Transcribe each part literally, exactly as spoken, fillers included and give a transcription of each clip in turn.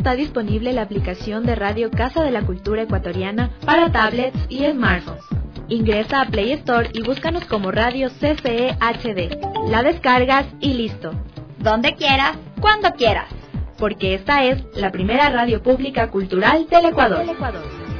está disponible la aplicación de Radio Casa de la Cultura Ecuatoriana para tablets y smartphones. Ingresa a Play Store y búscanos como Radio C C E H D. La descargas y listo. Donde quieras, cuando quieras. Porque esta es la primera radio pública cultural del Ecuador. Del Ecuador.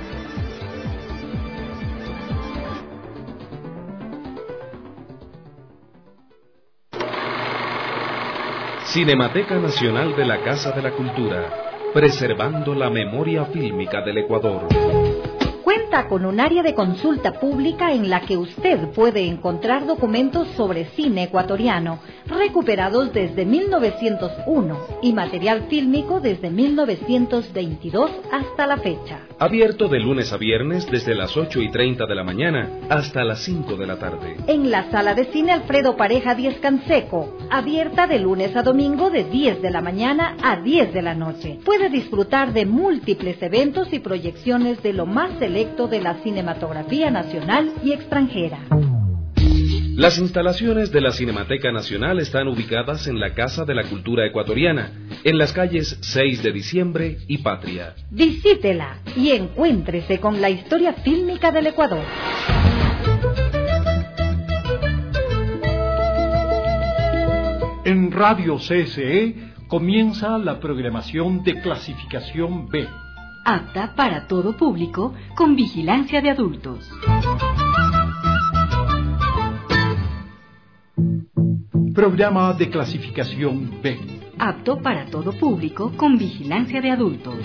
Cinemateca Nacional de la Casa de la Cultura, preservando la memoria fílmica del Ecuador. Cuenta con un área de consulta pública en la que usted puede encontrar documentos sobre cine ecuatoriano, recuperados desde mil novecientos uno, y material fílmico desde mil novecientos veintidós hasta la fecha. Abierto de lunes a viernes desde las ocho y treinta de la mañana hasta las cinco de la tarde. En la sala de cine Alfredo Pareja Diez Canseco, abierta de lunes a domingo de diez de la mañana a diez de la noche. Puede disfrutar de múltiples eventos y proyecciones de lo más selecto de la cinematografía nacional y extranjera. Las instalaciones de la Cinemateca Nacional están ubicadas en la Casa de la Cultura Ecuatoriana, en las calles seis de diciembre y Patria. Visítela y encuéntrese con la historia fílmica del Ecuador. En Radio C S E comienza la programación de clasificación B. Apta para todo público, con vigilancia de adultos. Programa de clasificación B. Apto para todo público, con vigilancia de adultos.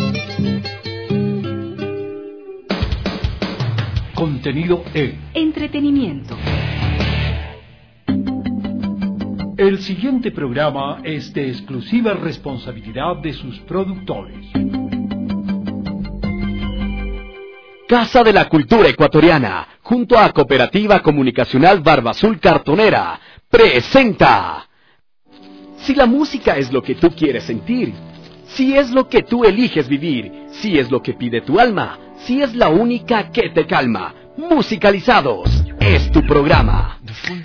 Contenido E. Entretenimiento. El siguiente programa es de exclusiva responsabilidad de sus productores. Casa de la Cultura Ecuatoriana, junto a Cooperativa Comunicacional Barba Azul Cartonera, presenta. Si la música es lo que tú quieres sentir, si es lo que tú eliges vivir, si es lo que pide tu alma, si es la única que te calma, Musicalizados es tu programa.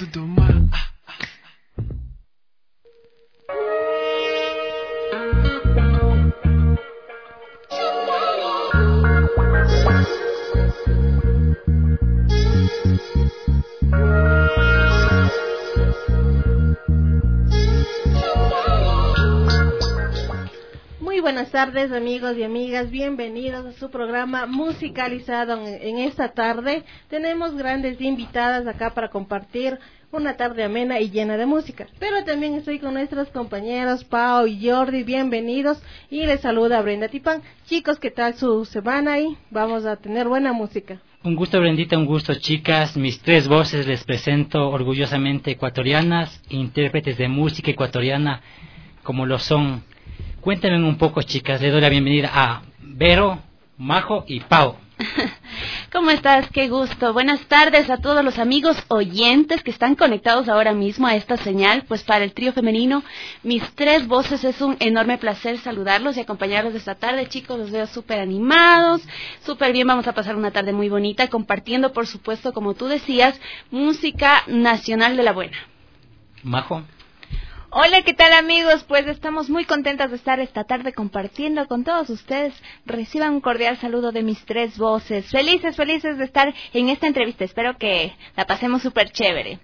Muy buenas tardes, amigos y amigas, bienvenidos a su programa Musicalizado. En esta tarde tenemos grandes invitadas acá para compartir una tarde amena y llena de música, pero también estoy con nuestros compañeros Pau y Jordi, bienvenidos, y les saluda Brenda Tipán. Chicos, ¿qué tal su semana? Y vamos a tener buena música. Un gusto, Brendita, un gusto, chicas. Mis tres voces les presento orgullosamente ecuatorianas, intérpretes de música ecuatoriana como lo son. Cuéntenme un poco, chicas. Le doy la bienvenida a Vero, Majo y Pau. ¿Cómo estás? Qué gusto. Buenas tardes a todos los amigos oyentes que están conectados ahora mismo a esta señal. Pues para el trío femenino, mis tres voces, es un enorme placer saludarlos y acompañarlos esta tarde. Chicos, los veo súper animados, súper bien. Vamos a pasar una tarde muy bonita, compartiendo, por supuesto, como tú decías, música nacional de la buena. Majo. Hola, ¿qué tal, amigos? Pues estamos muy contentas de estar esta tarde compartiendo con todos ustedes. Reciban un cordial saludo de mis tres voces. Felices, felices de estar en esta entrevista. Espero que la pasemos súper chévere.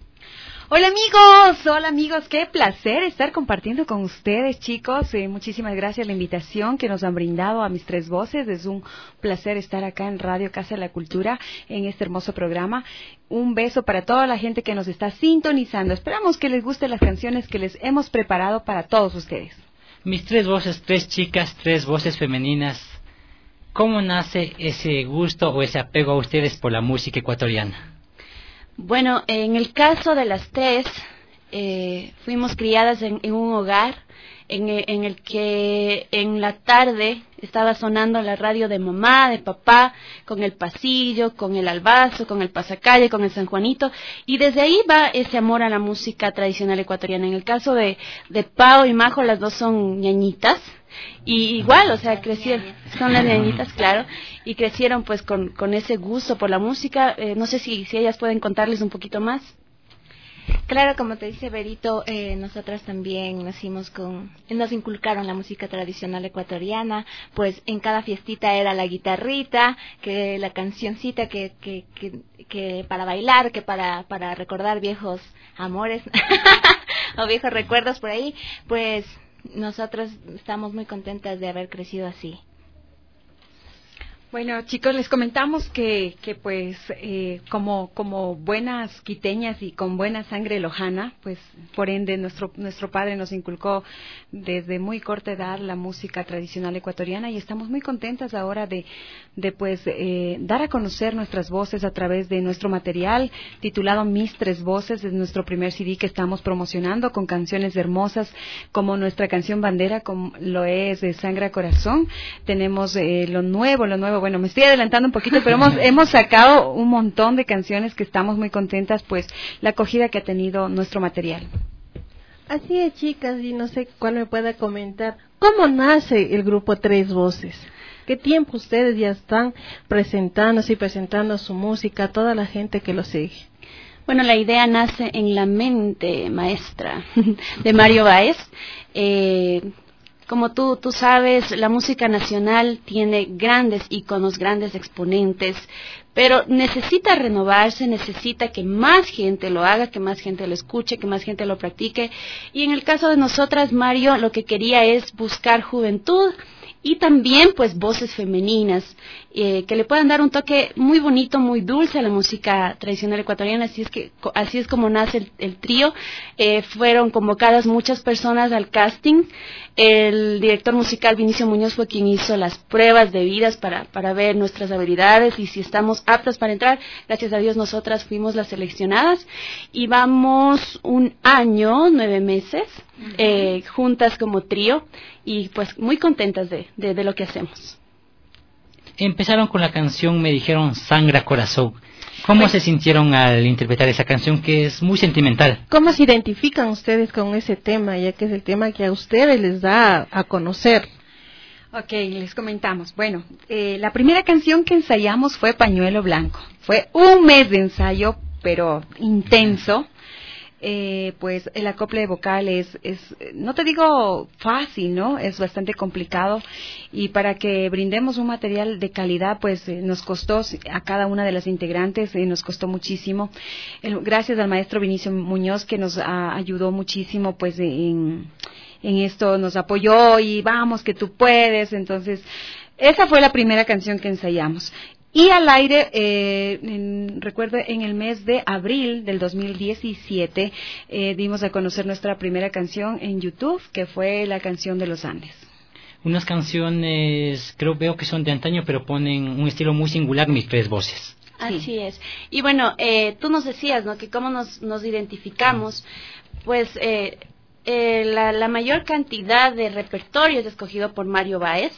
Hola amigos, hola amigos, qué placer estar compartiendo con ustedes, chicos. Eh, muchísimas gracias por la invitación que nos han brindado a mis tres voces. Es un placer estar acá en Radio Casa de la Cultura en este hermoso programa. Un beso para toda la gente que nos está sintonizando. Esperamos que les gusten las canciones que les hemos preparado para todos ustedes. Mis tres voces, tres chicas, tres voces femeninas. ¿Cómo nace ese gusto o ese apego a ustedes por la música ecuatoriana? Bueno, en el caso de las tres, eh, fuimos criadas en, en un hogar en, en el que en la tarde estaba sonando la radio de mamá, de papá, con el pasillo, con el albazo, con el pasacalle, con el San Juanito, y desde ahí va ese amor a la música tradicional ecuatoriana. En el caso de, de Pau y Majo, las dos son ñañitas, y igual, o sea, crecieron, son las ñañitas, claro, y crecieron pues con, con ese gusto por la música. Eh, no sé si, si ellas pueden contarles un poquito más. Claro, como te dice Berito, eh, nosotras también nacimos con, nos inculcaron la música tradicional ecuatoriana, pues en cada fiestita era la guitarrita, que la cancioncita que, que, que, que para bailar, que para, para recordar viejos amores o viejos recuerdos por ahí, pues nosotros estamos muy contentas de haber crecido así. Bueno, chicos, les comentamos que, que pues, eh, como, como buenas quiteñas y con buena sangre lojana, pues, por ende, nuestro, nuestro padre nos inculcó desde muy corta edad la música tradicional ecuatoriana y estamos muy contentas ahora de, de pues, eh, dar a conocer nuestras voces a través de nuestro material titulado Mis Tres Voces, es nuestro primer C D que estamos promocionando con canciones hermosas como nuestra canción bandera, como lo es de Sangre a Corazón. Tenemos eh, lo nuevo, lo nuevo bueno, me estoy adelantando un poquito, pero hemos, hemos sacado un montón de canciones que estamos muy contentas, pues, la acogida que ha tenido nuestro material. Así es, chicas, y no sé cuál me pueda comentar, ¿cómo nace el grupo Tres Voces? ¿Qué tiempo ustedes ya están presentándose y presentando su música a toda la gente que lo sigue? Bueno, la idea nace en la mente maestra de Mario Báez. Eh, Como tú, tú sabes, la música nacional tiene grandes íconos, grandes exponentes, pero necesita renovarse, necesita que más gente lo haga, que más gente lo escuche, que más gente lo practique. Y en el caso de nosotras, Mario, lo que quería es buscar juventud y también, pues, voces femeninas eh, que le puedan dar un toque muy bonito, muy dulce a la música tradicional ecuatoriana. Así es que así es como nace el, el trío. Eh, fueron convocadas muchas personas al casting. El director musical Vinicio Muñoz fue quien hizo las pruebas debidas para, para ver nuestras habilidades y si estamos aptas para entrar. Gracias a Dios nosotras fuimos las seleccionadas y vamos un año, nueve meses, uh-huh. eh, juntas como trío y pues muy contentas de, de, de lo que hacemos. Empezaron con la canción, me dijeron, Sangre a Corazón. ¿Cómo pues, se sintieron al interpretar esa canción que es muy sentimental? ¿Cómo se identifican ustedes con ese tema, ya que es el tema que a ustedes les da a conocer? Ok, les comentamos. Bueno, eh, la primera canción que ensayamos fue Pañuelo Blanco. Fue un mes de ensayo, pero intenso. Eh, pues el acople vocal es, es, no te digo fácil, ¿no? Es bastante complicado y para que brindemos un material de calidad, pues eh, nos costó a cada una de las integrantes, eh, nos costó muchísimo. El, gracias al maestro Vinicio Muñoz que nos a, ayudó muchísimo, pues en, en esto nos apoyó y vamos que tú puedes. Entonces, esa fue la primera canción que ensayamos. Y al aire, eh, en, recuerdo, en el mes de abril del dos mil diecisiete, eh, dimos a conocer nuestra primera canción en YouTube, que fue la canción de los Andes. Unas canciones, creo, veo que son de antaño, pero ponen un estilo muy singular, Mis Tres Voces. Así sí. es. Y bueno, eh, tú nos decías, ¿no?, que cómo nos, nos identificamos, pues eh, eh, la, la mayor cantidad de repertorio es escogido por Mario Báez.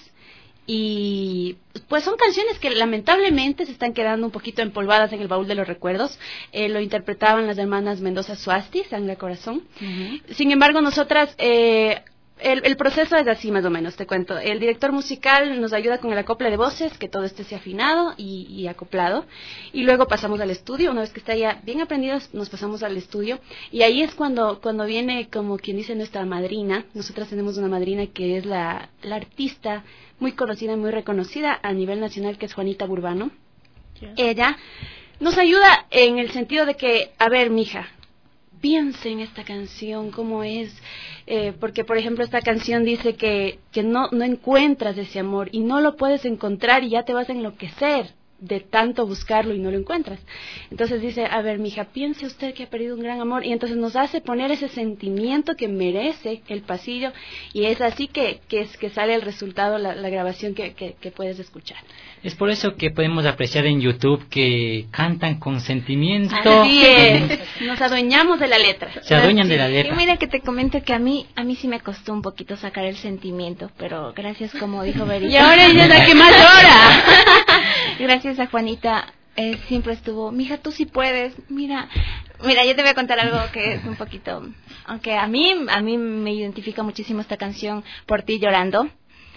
Y pues son canciones que lamentablemente se están quedando un poquito empolvadas en el baúl de los recuerdos. Eh, lo interpretaban las hermanas Mendoza Suasti, Sangre a Corazón. Uh-huh. Sin embargo, nosotras, eh, el, el proceso es así más o menos, te cuento. El director musical nos ayuda con el acople de voces, que todo esté afinado y, y acoplado. Y luego pasamos al estudio. Una vez que está ya bien aprendidos, nos pasamos al estudio. Y ahí es cuando, cuando viene, como quien dice, nuestra madrina. Nosotras tenemos una madrina que es la, la artista muy conocida y muy reconocida a nivel nacional, que es Juanita Burbano. Yeah. Ella nos ayuda en el sentido de que, a ver, mija, piense en esta canción, cómo es, eh, porque, por ejemplo, esta canción dice que, que no, no encuentras ese amor y no lo puedes encontrar y ya te vas a enloquecer de tanto buscarlo y no lo encuentras. Entonces dice, a ver, mija, piense usted que ha perdido un gran amor, y entonces nos hace poner ese sentimiento que merece el pasillo, y es así que, que, es, que sale el resultado, la, la grabación que, que, que puedes escuchar. Es por eso que podemos apreciar en YouTube que cantan con sentimiento. Así es, nos adueñamos de la letra. Se adueñan de la letra. Y mira que te comento que a mí a mí sí me costó un poquito sacar el sentimiento, pero gracias, como dijo Berito. Y ahora ella es la que más llora. Gracias a Juanita, eh, siempre estuvo, mija, tú sí puedes. Mira, mira, yo te voy a contar algo que es un poquito, aunque a mí a mí me identifica muchísimo esta canción, Por ti llorando.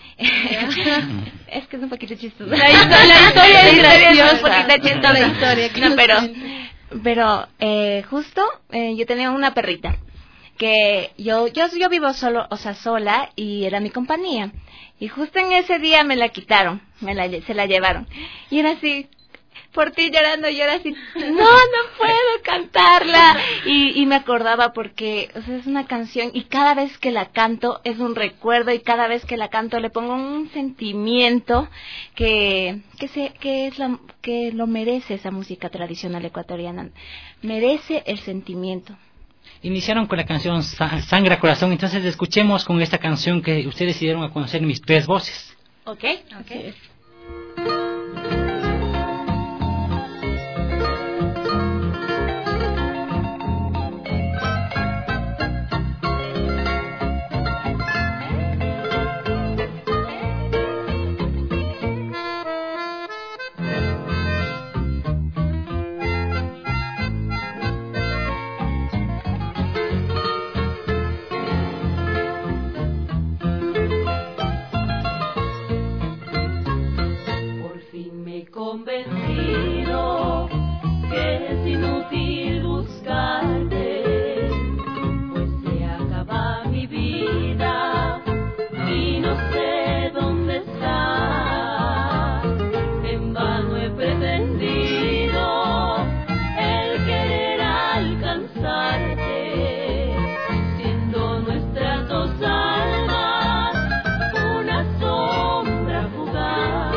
Es que es un poquito chistoso. La, la historia es graciosa. Un poquito chistosa. La historia, no, pero pero eh, justo eh, yo tenía una perrita que yo, yo yo vivo solo, o sea, sola, y era mi compañía. Y justo en ese día me la quitaron, me la, se la llevaron. Y era así, por ti llorando, y yo era así, no, no puedo cantarla. Y, y me acordaba porque, o sea, es una canción y cada vez que la canto es un recuerdo, y cada vez que la canto le pongo un sentimiento que que se que es la, que lo merece esa música tradicional ecuatoriana. Merece el sentimiento. Iniciaron con la canción Sangre a Corazón, entonces escuchemos con esta canción que ustedes dieron a conocer, Mis Tres Voces. Ok, ok. Convencido que es inútil buscarte, pues se acaba mi vida y no sé dónde está. En vano he pretendido el querer alcanzarte, siendo nuestras dos almas una sombra fugaz.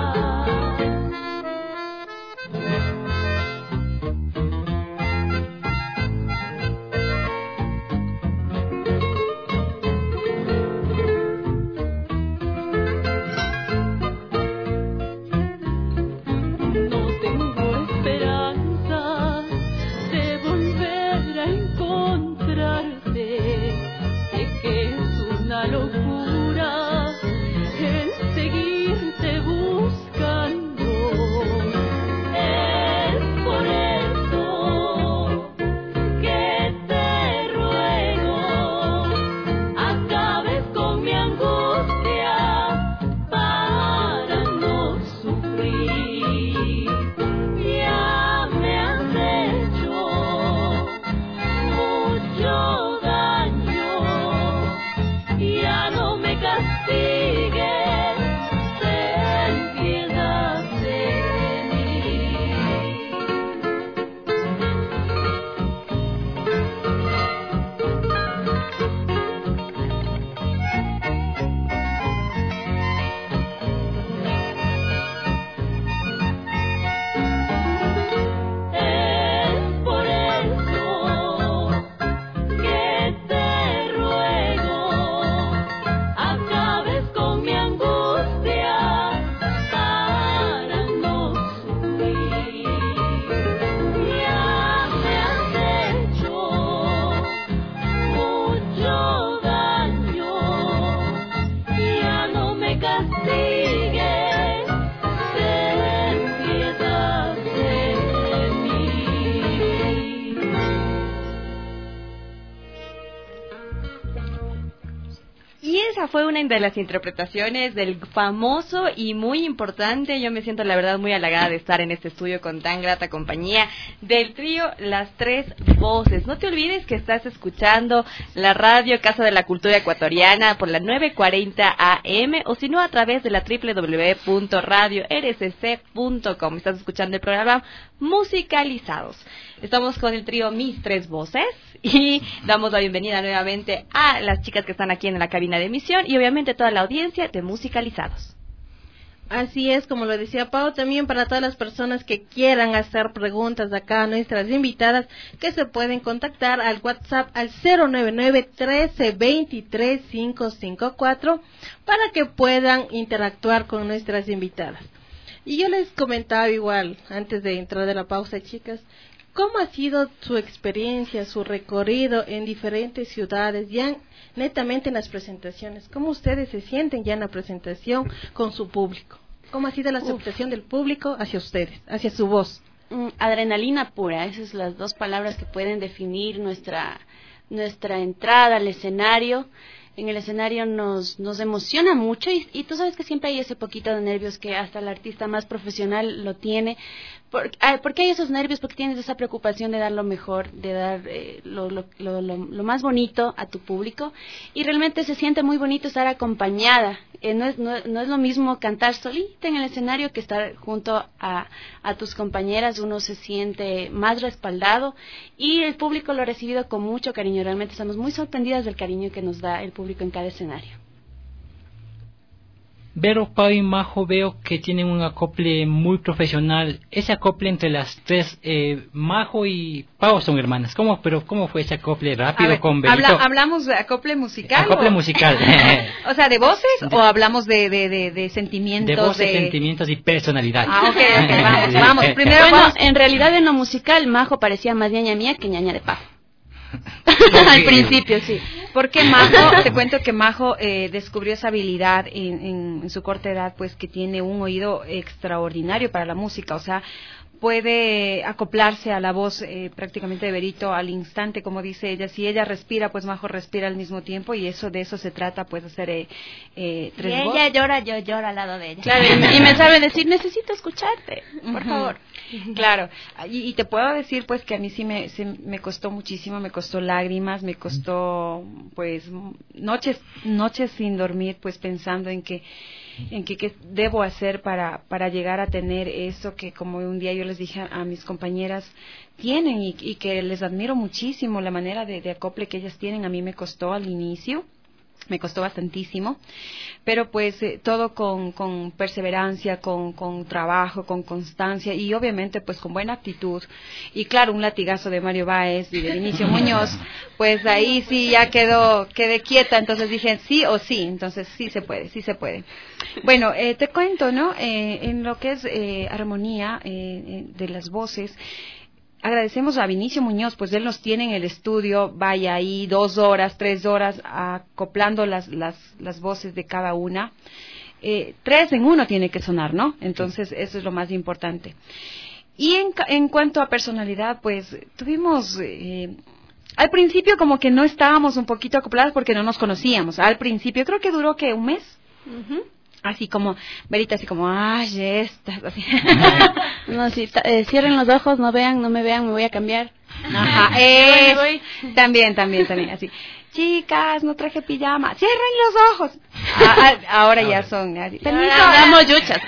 Fue una de las interpretaciones del famoso y muy importante, yo me siento la verdad muy halagada de estar en este estudio con tan grata compañía, del trío Las Tres Voces. No te olvides que estás escuchando la radio Casa de la Cultura Ecuatoriana por la nueve cuarenta A M, o si no a través de la doble u doble u doble u punto radio r c c punto com. Estás escuchando el programa Musicalizados. Estamos con el trío Mis Tres Voces y damos la bienvenida nuevamente a las chicas que están aquí en la cabina de emisión y obviamente toda la audiencia de Musicalizados. Así es, como lo decía Pau, también para todas las personas que quieran hacer preguntas de acá a nuestras invitadas, que se pueden contactar al WhatsApp al cero nueve nueve, trece, veintitrés, quinientos cincuenta y cuatro para que puedan interactuar con nuestras invitadas. Y yo les comentaba igual, antes de entrar de la pausa, chicas, ¿cómo ha sido su experiencia, su recorrido en diferentes ciudades, ya netamente en las presentaciones? ¿Cómo ustedes se sienten ya en la presentación con su público? ¿Cómo ha sido la aceptación Uf. del público hacia ustedes, hacia su voz? Mm, adrenalina pura, esas son las dos palabras que pueden definir nuestra, nuestra entrada al escenario. en el escenario nos, nos emociona mucho y, y tú sabes que siempre hay ese poquito de nervios que hasta el artista más profesional lo tiene. ¿Por, ¿por qué hay esos nervios? Porque tienes esa preocupación de dar lo mejor, de dar eh, lo, lo, lo, lo, lo más bonito a tu público, y realmente se siente muy bonito estar acompañada. Eh, no, es, no, no es lo mismo cantar solita en el escenario que estar junto a, a tus compañeras. Uno se siente más respaldado y el público lo ha recibido con mucho cariño. Realmente estamos muy sorprendidas del cariño que nos da el público en cada escenario. Vero, Pau y Majo, veo que tienen un acople muy profesional. Ese acople entre las tres, eh, Majo y Pau son hermanas. ¿Cómo, pero cómo fue ese acople rápido ver, con Berito? Habla, ¿Hablamos de acople musical? Acople o... musical. O sea, ¿de voces de... o hablamos de, de, de, de sentimientos? De voces, de... sentimientos y personalidad. Ah, ok, ok, vamos, vamos. Primero bueno, vamos... en realidad en lo musical, Majo parecía más ñaña mía que ñaña de Pau. Al principio, sí. Porque Majo, te cuento que Majo eh, descubrió esa habilidad en, en, en su corta edad, pues que tiene un oído extraordinario para la música, o sea, puede acoplarse a la voz eh, prácticamente de Berito al instante, como dice ella. Si ella respira, pues Majo respira al mismo tiempo, y eso de eso se trata, pues hacer eh, eh, tres y ella llora, yo lloro al lado de ella. Claro, y, y me sabe decir, necesito escucharte, por uh-huh. favor. Claro, y, y te puedo decir pues que a mí sí me, sí me costó muchísimo, me costó lágrimas, me costó pues noches, noches sin dormir, pues pensando en que en que qué debo hacer para para llegar a tener eso que, como un día yo les dije a, a mis compañeras, tienen, y, y que les admiro muchísimo la manera de, de acople que ellas tienen. A mí me costó al inicio, me costó bastantísimo, pero pues eh, todo con, con perseverancia, con, con trabajo, con constancia y obviamente pues con buena actitud. Y claro, un latigazo de Mario Báez y de Vinicio Muñoz, pues ahí sí ya quedó, quedé quieta, entonces dije sí o sí, entonces sí se puede, sí se puede. Bueno, eh, te cuento, ¿no? Eh, en lo que es eh, armonía eh, de las voces, agradecemos a Vinicio Muñoz, pues él nos tiene en el estudio, vaya ahí dos horas, tres horas, acoplando las, las, las voces de cada una. Eh, tres en uno tiene que sonar, ¿no? Entonces eso es lo más importante. Y en, en cuanto a personalidad, pues tuvimos... Eh, al principio como que no estábamos un poquito acopladas porque no nos conocíamos. Al principio creo que duró, ¿qué? ¿Un mes? Uh-huh. Así como, Verita, así como, ay, estas, así. No, sí, eh, cierren los ojos, no vean, no me vean, me voy a cambiar. Ajá, eh, voy, voy. También, también, también, así. Chicas, no traje pijama, cierren los ojos. Ah, ah, ahora ya son, así. Permiso, damos yuchas.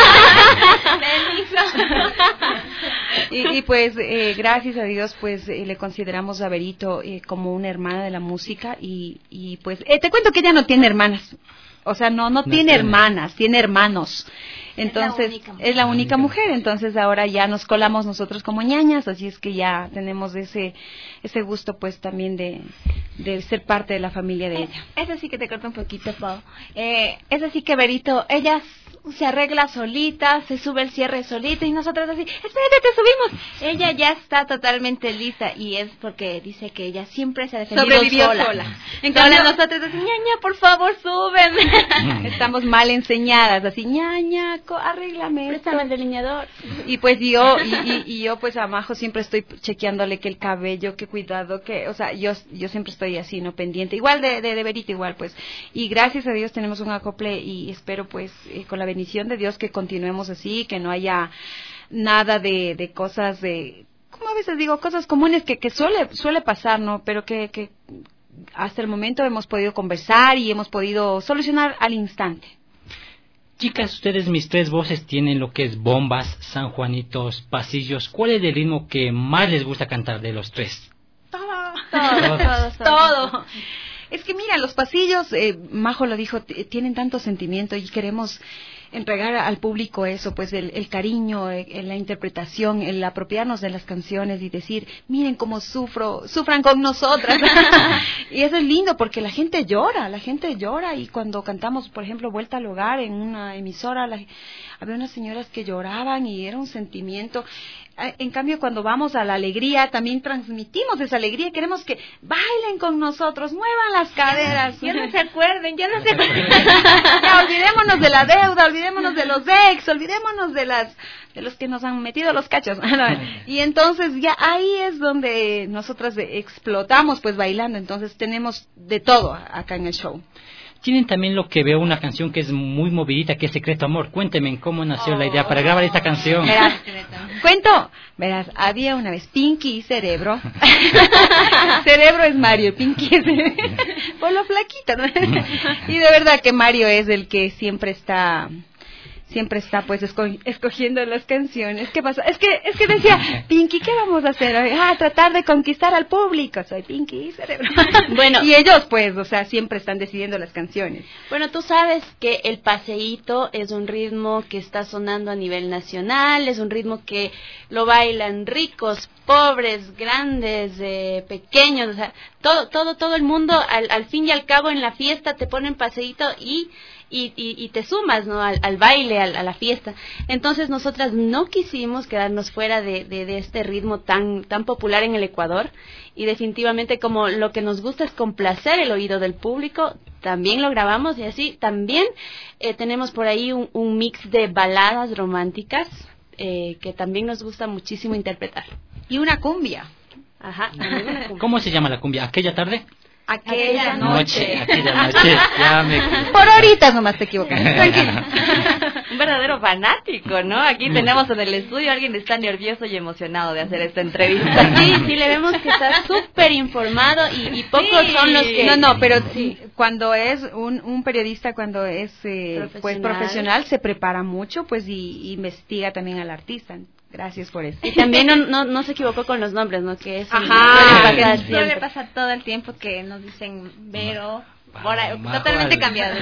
y, y pues, eh, gracias a Dios, pues, eh, le consideramos a Berito eh, como una hermana de la música y, y pues, eh, te cuento que ella no tiene hermanas. O sea, no, no, no tiene, tiene hermanas, tiene hermanos. Entonces, es la única, es la única mujer. Entonces, ahora ya nos colamos nosotros como ñañas, así es que ya tenemos ese ese gusto, pues, también de, de ser parte de la familia de ella. Es así que te corto un poquito, Pau. Eh, es así que Berito, ella se arregla solita, se sube el cierre solita y nosotros así, espérate, te subimos. Ella ya está totalmente lista y es porque dice que ella siempre se ha defendido Sobrevivió sola. sola. Entonces cambio, nosotros así, ñaña, por favor, súbeme. Estamos mal enseñadas, así, ñaña, arréglame. Préstame el delineador. Y pues yo, y, y, y yo pues a Majo siempre estoy chequeándole que el cabello, que cuidado, que, o sea, yo yo siempre estoy así, ¿no? Pendiente. Igual de, de, de Berito, igual pues. Y gracias a Dios tenemos un acople y espero pues eh, con la bendición de Dios que continuemos así, que no haya nada de, de cosas de, como a veces digo, cosas comunes que, que suele suele pasar, ¿no? Pero que, que hasta el momento hemos podido conversar y hemos podido solucionar al instante. Chicas, ustedes, mis tres voces, tienen lo que es bombas, sanjuanitos, pasillos. ¿Cuál es el ritmo que más les gusta cantar de los tres? Todo, todo, todo, todo. todo. Es que mira, los pasillos, eh, Majo lo dijo, t- tienen tanto sentimiento y queremos entregar al público eso, pues el, el cariño, el, la interpretación, el apropiarnos de las canciones y decir, miren cómo sufro, sufran con nosotras. Y eso es lindo porque la gente llora, la gente llora y cuando cantamos, por ejemplo, Vuelta al Hogar en una emisora, la, había unas señoras que lloraban y era un sentimiento. En cambio, cuando vamos a la alegría, también transmitimos esa alegría. Queremos que bailen con nosotros, muevan las caderas. Ya no se acuerden, ya no se acuerden. Ya, olvidémonos de la deuda, olvidémonos de los ex, olvidémonos de las de los que nos han metido los cachos. Y entonces ya ahí es donde nosotras explotamos pues bailando. Entonces tenemos de todo acá en el show. Tienen también lo que veo, una canción que es muy movidita, que es Secreto Amor. Cuénteme cómo nació oh. la idea para grabar esta canción. Verás, cuento, verás, había una vez Pinky y Cerebro. Cerebro es Mario, Pinky es por lo flaquita, ¿no? Y de verdad que Mario es el que siempre está... siempre está pues esco- escogiendo las canciones. ¿Qué pasa? Es que es que decía, Pinky, ¿qué vamos a hacer? Ah, tratar de conquistar al público. Soy Pinky y Cerebro. Bueno, y ellos pues, o sea, siempre están decidiendo las canciones. Bueno, tú sabes que el paseíto es un ritmo que está sonando a nivel nacional, es un ritmo que lo bailan ricos, pobres, grandes, eh, pequeños, o sea, todo todo todo el mundo al, al fin y al cabo en la fiesta te ponen paseíto y Y, y, y te sumas, ¿no? al, al baile, al, a la fiesta. Entonces nosotras no quisimos quedarnos fuera de, de, de este ritmo tan, tan popular en el Ecuador, y definitivamente como lo que nos gusta es complacer el oído del público, también lo grabamos, y así también eh, tenemos por ahí un, un mix de baladas románticas eh, que también nos gusta muchísimo interpretar. Y una cumbia. Ajá, una cumbia. ¿Cómo se llama la cumbia? ¿Aquella tarde? Aquella noche. Aquella noche. Ya me... Por ahorita nomás te equivocas. Tranquilo. Un verdadero fanático, ¿no? Aquí tenemos en el estudio a alguien que está nervioso y emocionado de hacer esta entrevista. Sí, sí, le vemos que está súper informado y, y pocos sí. son los que... No, no, pero sí, cuando es un, un periodista, cuando es eh, profesional. pues profesional, se prepara mucho pues y, y investiga también al artista. Gracias por eso. Y también no, no, no se equivocó con los nombres, ¿no? Que eso Ajá, suele pasar, suele pasar todo el tiempo que nos dicen Vero, por ahí, totalmente cambiado.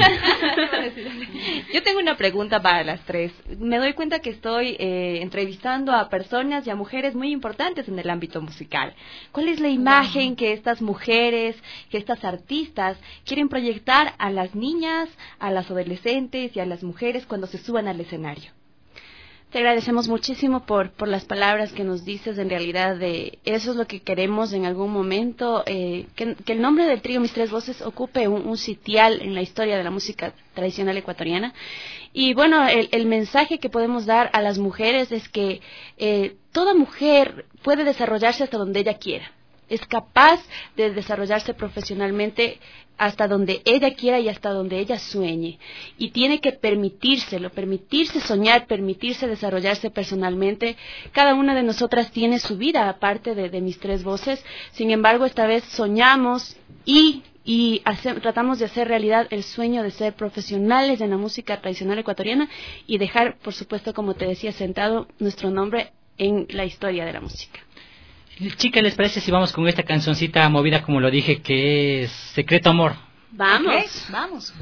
Yo tengo una pregunta para las tres. Me doy cuenta que estoy eh, entrevistando a personas y a mujeres muy importantes en el ámbito musical. ¿Cuál es la imagen que estas mujeres, que estas artistas quieren proyectar a las niñas, a las adolescentes y a las mujeres cuando se suban al escenario? Te agradecemos muchísimo por por las palabras que nos dices. En realidad, de eso es lo que queremos en algún momento, eh, que, que el nombre del trío Mis Tres Voces ocupe un, un sitial en la historia de la música tradicional ecuatoriana. Y bueno, el, el mensaje que podemos dar a las mujeres es que eh, toda mujer puede desarrollarse hasta donde ella quiera. Es capaz de desarrollarse profesionalmente hasta donde ella quiera y hasta donde ella sueñe. Y tiene que permitírselo, permitirse soñar, permitirse desarrollarse personalmente. Cada una de nosotras tiene su vida aparte de, de Mis Tres Voces. Sin embargo, esta vez soñamos y, y hace, tratamos de hacer realidad el sueño de ser profesionales en la música tradicional ecuatoriana y dejar, por supuesto, como te decía, sentado nuestro nombre en la historia de la música. Chicas, ¿les parece si vamos con esta cancioncita movida, como lo dije, que es Secreto Amor? Vamos, okay, vamos.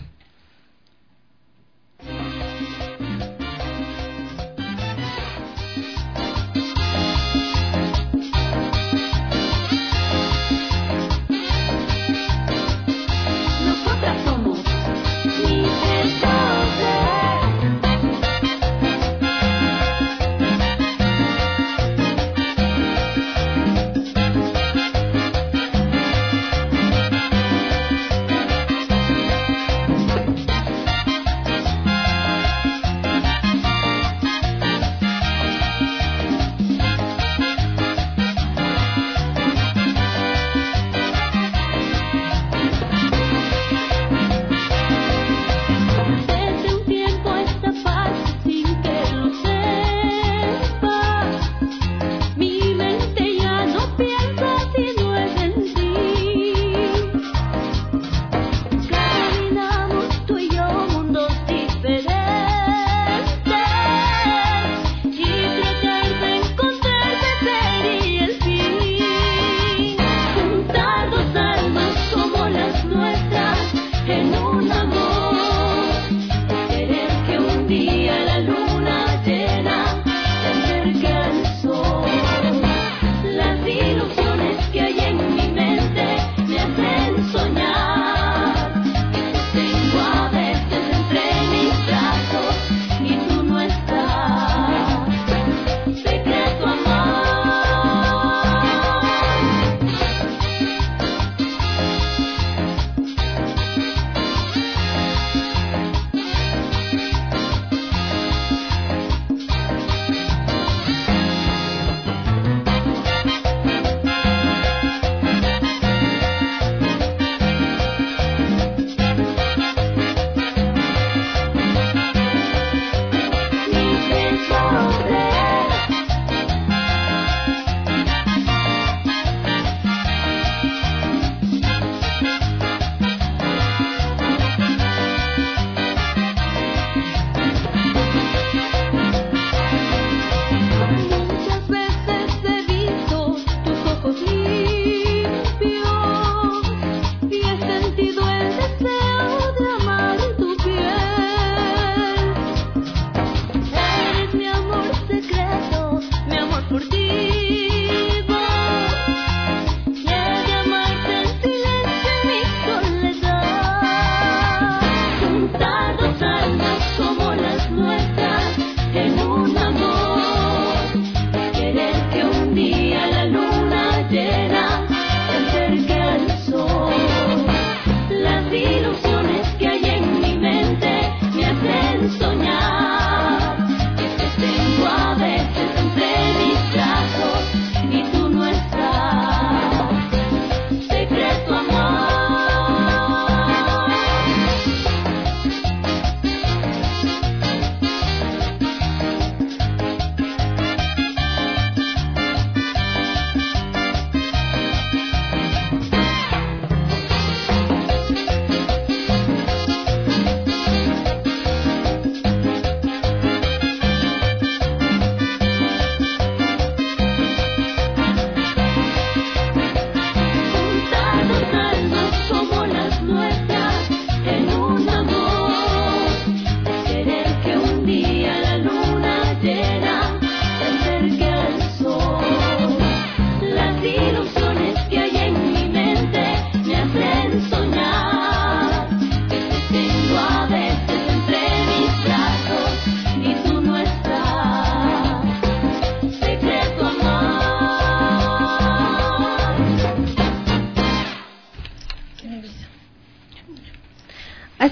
Nosotras somos Mis Tres Voces.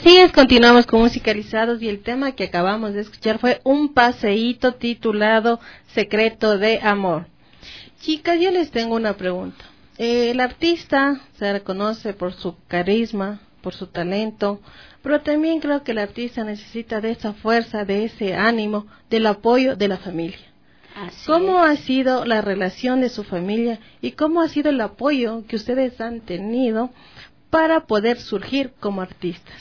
Así es, continuamos con Musicalizados y el tema que acabamos de escuchar fue un paseíto titulado Secreto de Amor. Chicas, yo les tengo una pregunta. Eh, el artista se reconoce por su carisma, por su talento, pero también creo que el artista necesita de esa fuerza, de ese ánimo, del apoyo de la familia. Así ¿Cómo es. ha sido la relación de su familia y cómo ha sido el apoyo que ustedes han tenido para poder surgir como artistas?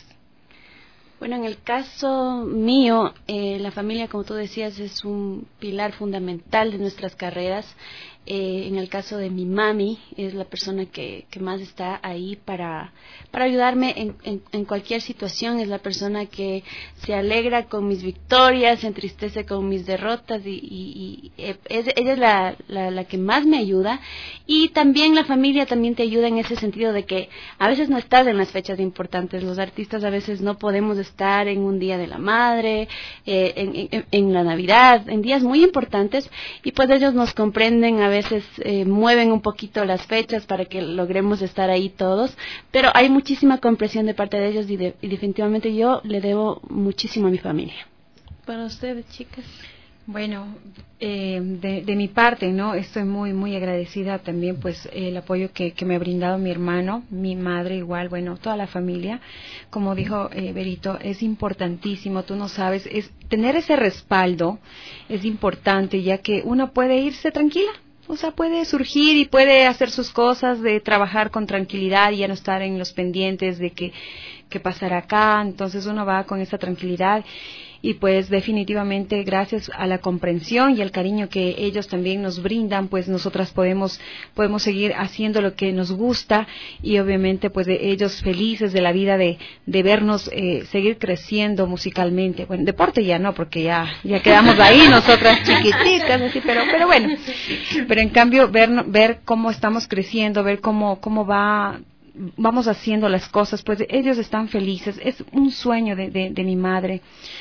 Bueno, en el caso mío, eh, la familia, como tú decías, es un pilar fundamental de nuestras carreras. Eh, en el caso de mi mami, es la persona que, que más está ahí para, para ayudarme en, en, en cualquier situación. Es la persona que se alegra con mis victorias, se entristece con mis derrotas y, y, y es, ella es la, la, la que más me ayuda. Y también la familia también te ayuda en ese sentido de que a veces no estás en las fechas importantes. Los artistas a veces no podemos estar en un día de la madre, eh, en, en, en la Navidad, en días muy importantes, y pues ellos nos comprenden, a veces eh, mueven un poquito las fechas para que logremos estar ahí todos, pero hay muchísima comprensión de parte de ellos y, de, y definitivamente yo le debo muchísimo a mi familia. Para ustedes, chicas. Bueno, eh, de, de mi parte, ¿no? Estoy muy, muy agradecida también, pues, el apoyo que, que me ha brindado mi hermano, mi madre igual, bueno, toda la familia. Como dijo eh, Berito, es importantísimo, tú no sabes, es tener ese respaldo es importante, ya que uno puede irse tranquila. O sea, puede surgir y puede hacer sus cosas, de trabajar con tranquilidad y ya no estar en los pendientes de que, que pasará acá. Entonces uno va con esa tranquilidad y pues definitivamente gracias a la comprensión y el cariño que ellos también nos brindan, pues nosotras podemos podemos seguir haciendo lo que nos gusta y obviamente pues de ellos felices de la vida de, de vernos eh, seguir creciendo musicalmente. Bueno, deporte ya no, porque ya ya quedamos ahí nosotras chiquititas, así, pero pero bueno, pero en cambio ver ver cómo estamos creciendo, ver cómo cómo va vamos haciendo las cosas, pues ellos están felices. Es un sueño de, de, de mi madre.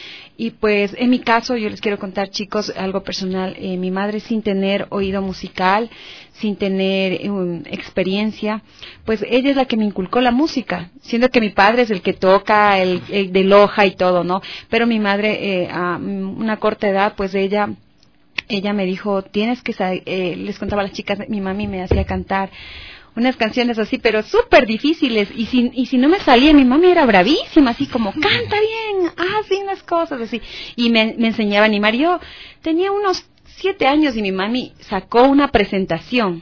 Y pues en mi caso yo les quiero contar, chicos, algo personal. Eh, mi madre, sin tener oído musical, sin tener um, experiencia, pues ella es la que me inculcó la música, siendo que mi padre es el que toca, el, el de loja y todo, ¿no? Pero mi madre eh, a una corta edad, pues ella ella me dijo, tienes que saber, eh, les contaba a las chicas, mi mami me hacía cantar unas canciones así, pero súper difíciles, y si, y si no me salía, mi mami era bravísima, así como, canta bien, haz bien las cosas, así, y me, me enseñaba a animar. Yo tenía unos siete años y mi mami sacó una presentación,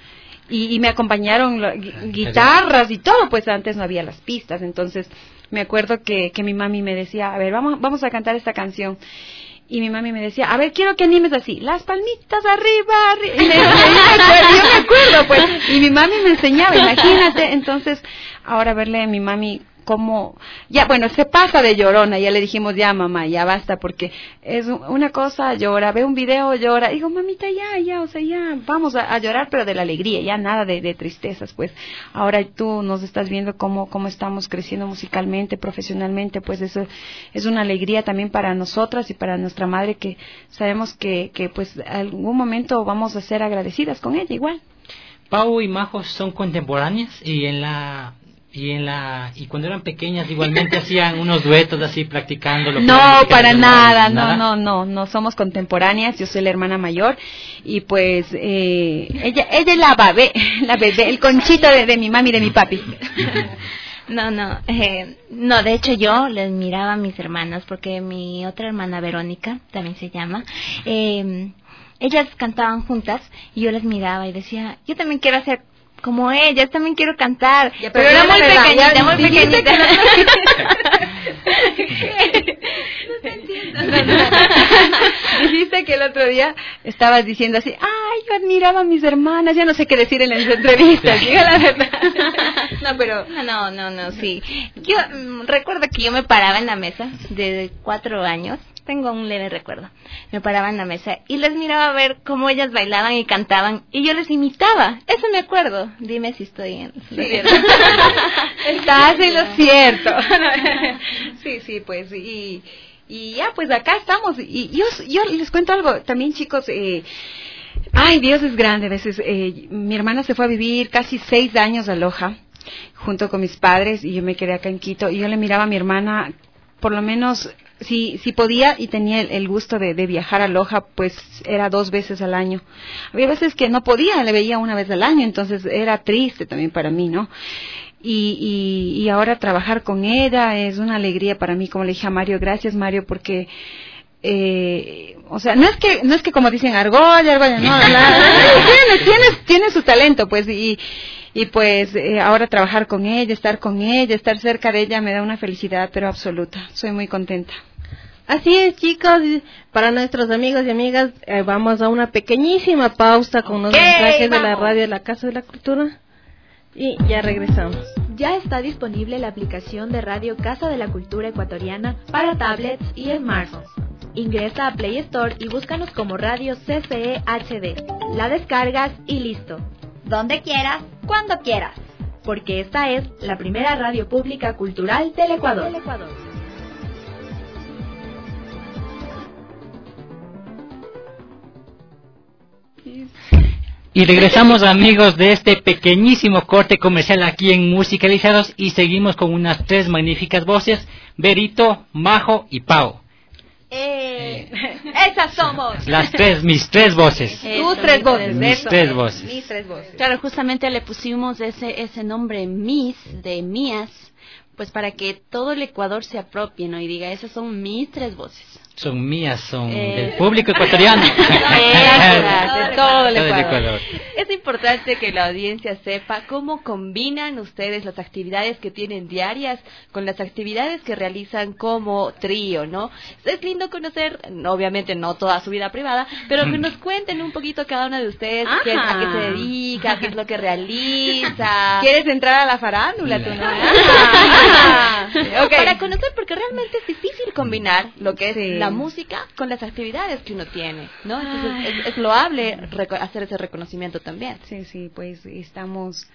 y, y me acompañaron lo, guitarras y todo, pues antes no había las pistas, entonces me acuerdo que, que mi mami me decía, a ver, vamos, vamos a cantar esta canción. Y mi mami me decía, a ver, quiero que animes así, las palmitas arriba, arriba. Y me, me, yo me acuerdo, pues. Y mi mami me enseñaba, imagínate. Entonces, ahora verle a mi mami cómo, ya, bueno, se pasa de llorona. Ya le dijimos, ya mamá, ya basta, porque es una cosa, llora, ve un video, llora. Digo, mamita, ya, ya, o sea, ya, vamos a, a llorar, pero de la alegría, ya nada de, de tristezas, pues. Ahora tú nos estás viendo cómo, cómo estamos creciendo musicalmente, profesionalmente, pues eso es una alegría también para nosotras y para nuestra madre, que sabemos que, que pues, algún momento vamos a ser agradecidas con ella igual. Pau y Majo son contemporáneas y en la y en la y cuando eran pequeñas igualmente hacían unos duetos así practicando lo que no para nada, no no no no somos contemporáneas. Yo soy la hermana mayor y pues eh, ella ella es la bebé la bebé el conchito de, de mi mami y de mi papi. No, no, eh, no, de hecho yo les miraba a mis hermanas porque mi otra hermana Verónica, también se llama, eh, ellas cantaban juntas y yo les miraba y decía, yo también quiero hacer como ellas, también quiero cantar, ya, pero, pero era muy verdad, pequeñita, ya, muy pequeñita. Que no... no, no. Dijiste que el otro día estabas diciendo así, ay, yo admiraba a mis hermanas, ya no sé qué decir en las entrevistas, diga la verdad. No, pero... No, no, no, sí. Yo mm, recuerdo que yo me paraba en la mesa de cuatro años, tengo un leve recuerdo, me paraba en la mesa y les miraba a ver cómo ellas bailaban y cantaban y yo les imitaba, eso me acuerdo. Dime si estoy en lo cierto. Estás en lo cierto. Sí, sí, pues, y, y ya, pues acá estamos. Y yo, yo les cuento algo también, chicos, eh, ay, Dios es grande a veces. Eh, mi hermana se fue a vivir casi seis años a Loja. junto con mis padres, y yo me quedé acá en Quito, y yo le miraba a mi hermana, por lo menos, si, si podía y tenía el, el gusto de, de viajar a Loja, pues era dos veces al año. Había veces que no podía, le veía una vez al año, entonces era triste también para mí, ¿no? Y, y, y ahora trabajar con ella es una alegría para mí, como le dije a Mario, gracias Mario, porque... Eh, o sea, no es que no es que como dicen argolla, argolla, no, la, tiene, tiene, tiene su talento, pues, y, y pues eh, ahora trabajar con ella, estar con ella, estar cerca de ella me da una felicidad, pero absoluta, soy muy contenta. Así es, chicos, para nuestros amigos y amigas, eh, vamos a una pequeñísima pausa con unos mensajes de la radio de la Casa de la Cultura y ya regresamos. Ya está disponible la aplicación de Radio Casa de la Cultura Ecuatoriana para tablets y smartphones. Ingresa a Play Store y búscanos como Radio C C E H D. La descargas y listo. Donde quieras, cuando quieras. Porque esta es la primera radio pública cultural del Ecuador. Del Ecuador. Y regresamos, amigos, de este pequeñísimo corte comercial aquí en Musicalizados, y seguimos con unas tres magníficas voces, Berito, Majo y Pau. Eh, esas somos. Las tres, mis tres voces. Tus tres voces. Mis eso. tres voces. Mis tres voces. Claro, justamente le pusimos ese ese nombre Miss, de mías, pues para que todo el Ecuador se apropie, ¿no? Y diga, esas son mis tres voces. Son mías, son Eh. del público ecuatoriano. Esas, de todo el Todo el Ecuador. Ecuador. Es importante que la audiencia sepa cómo combinan ustedes las actividades que tienen diarias con las actividades que realizan como trío, ¿no? Es lindo conocer, obviamente no toda su vida privada, pero que nos cuenten un poquito cada una de ustedes qué, a qué se dedica, qué es lo que realiza. ¿Quieres entrar a la farándula tú, no? Ah, Okay. Para conocer, porque realmente es difícil combinar lo que es Sí. la música con las actividades que uno tiene, ¿no? Entonces es, es loable reco- hacer ese reconocimiento también. Sí, sí, pues estamos...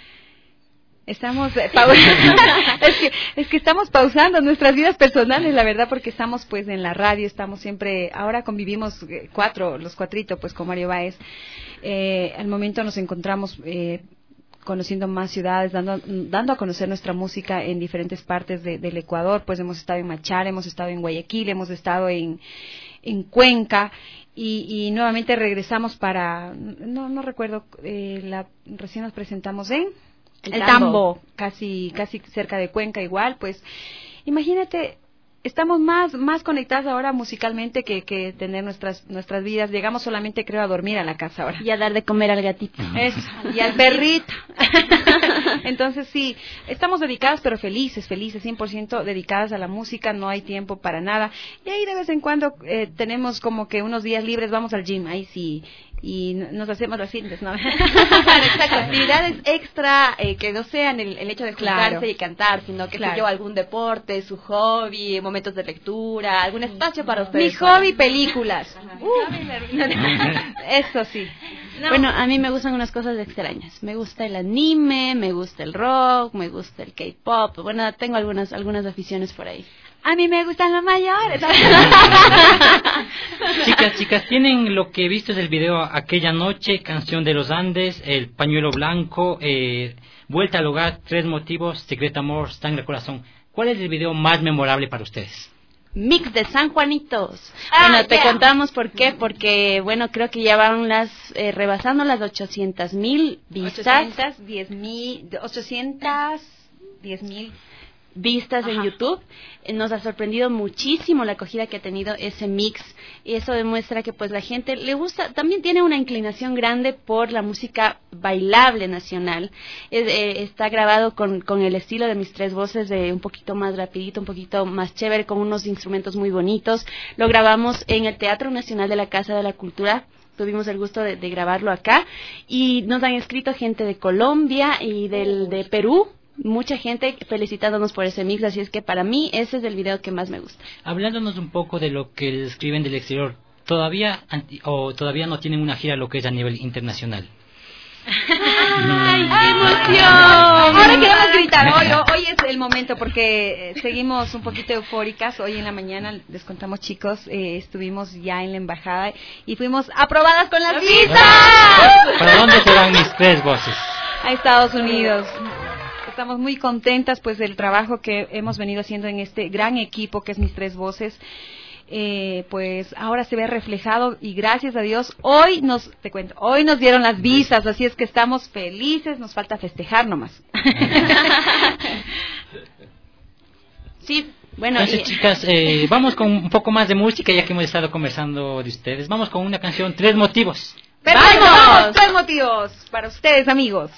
Estamos eh, pau- es que es que estamos pausando nuestras vidas personales, la verdad, porque estamos pues en la radio, estamos siempre, ahora convivimos eh, cuatro, los cuatrito, pues con Mario Báez. Eh, al momento nos encontramos eh, conociendo más ciudades, dando dando a conocer nuestra música en diferentes partes de, del Ecuador. Pues hemos estado en Machar, hemos estado en Guayaquil, hemos estado en en Cuenca, y, y nuevamente regresamos para, no no recuerdo, eh, la recién nos presentamos en El El Tambo. Tambo, casi casi cerca de Cuenca igual. Pues imagínate, estamos más más conectadas ahora musicalmente que, que tener nuestras nuestras vidas. Llegamos solamente, creo, a dormir a la casa ahora. Y a dar de comer al gatito. Eso, y al perrito. Entonces sí, estamos dedicadas, pero felices, felices, cien por ciento dedicadas a la música, no hay tiempo para nada. Y ahí de vez en cuando eh, tenemos como que unos días libres, vamos al gym, ahí sí, y n- nos hacemos las fitness, ¿no? Claro, exacto. Actividades extra eh, que no sean el, el hecho de juntarse Claro. y cantar, sino que Claro. sé yo, algún deporte, su hobby, momentos de lectura, algún espacio para ustedes. Mi hobby, películas. Uh, eso sí. No. Bueno, a mí me gustan unas cosas extrañas. Me gusta el anime, me gusta el rock, me gusta el K-pop. Bueno, tengo algunas algunas aficiones por ahí. A mí me gustan los mayores. Chicas, chicas, ¿tienen lo que he visto del video Aquella Noche, Canción de los Andes, El Pañuelo Blanco, eh, Vuelta al Hogar, Tres Motivos, Secreto Amor, Sangre Corazón? ¿Cuál es el video más memorable para ustedes? Mix de San Juanitos. Ah, Bueno, te yeah. contamos por qué, porque, bueno, creo que ya van las, eh, rebasando las ochocientas mil vistas. ochocientos diez mil, ochocientos diez mil vistas en YouTube. Eh, Nos ha sorprendido muchísimo la acogida que ha tenido ese mix, y eso demuestra que pues la gente le gusta, también tiene una inclinación grande por la música bailable nacional. Es, eh, está grabado con, con el estilo de mis tres voces, de un poquito más rapidito, un poquito más chévere, con unos instrumentos muy bonitos. Lo grabamos en el Teatro Nacional de la Casa de la Cultura. Tuvimos el gusto de, de grabarlo acá, y nos han escrito gente de Colombia y del, de Perú, mucha gente felicitándonos por ese mix, así es que para mí ese es el video que más me gusta. Hablándonos un poco de lo que escriben del exterior, ¿todavía anti- o todavía no tienen una gira lo que es a nivel internacional? ¡Ay, qué emoción! Ahora queremos gritar. Hoy, hoy es el momento, porque eh, seguimos un poquito eufóricas. Hoy en la mañana, les contamos, chicos, eh, estuvimos ya en la embajada y fuimos aprobadas con las visas ¿Para dónde se van mis tres voces? a Estados Unidos. estamos muy contentas pues del trabajo que hemos venido haciendo en este gran equipo que es Mis Tres Voces. Eh, pues ahora se ve reflejado y gracias a Dios hoy nos, te cuento, hoy nos dieron las visas, así es que estamos felices, nos falta festejar nomás. Sí, bueno. Entonces, y... chicas, eh, vamos con un poco más de música ya que hemos estado conversando de ustedes. Vamos con una canción, Tres Motivos. ¡Perfecto! ¡Vamos! Tres motivos para ustedes, amigos.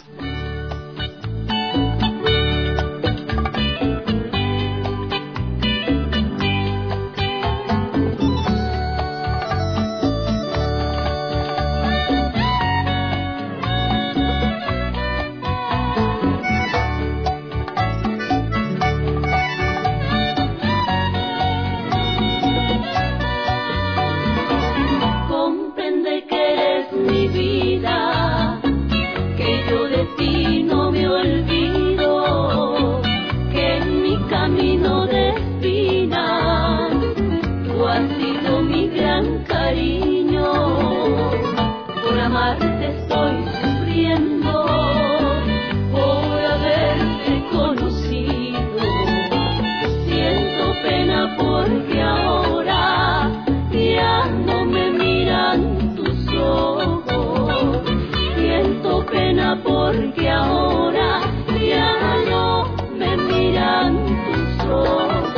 Porque ahora ya no me miran tus ojos.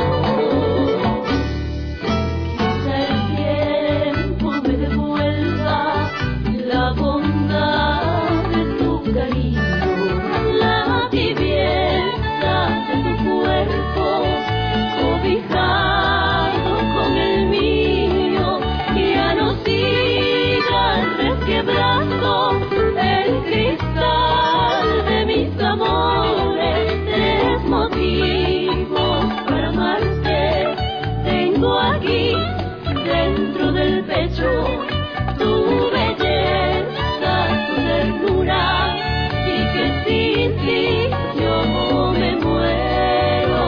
Quizá el tiempo me devuelva la bondad de tu cariño, la tibieza de tu cuerpo, cobijado con el mío, y ya no sigas resquebrando el cristal de mis amores. Tres motivos para amarte tengo aquí dentro del pecho: tu belleza, tu ternura, y que sin ti yo me muero.